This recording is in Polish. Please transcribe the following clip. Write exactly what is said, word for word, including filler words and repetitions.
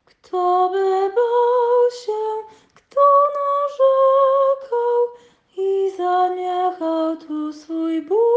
Kto by bał się, kto narzekał i zaniechał tu swój Bóg?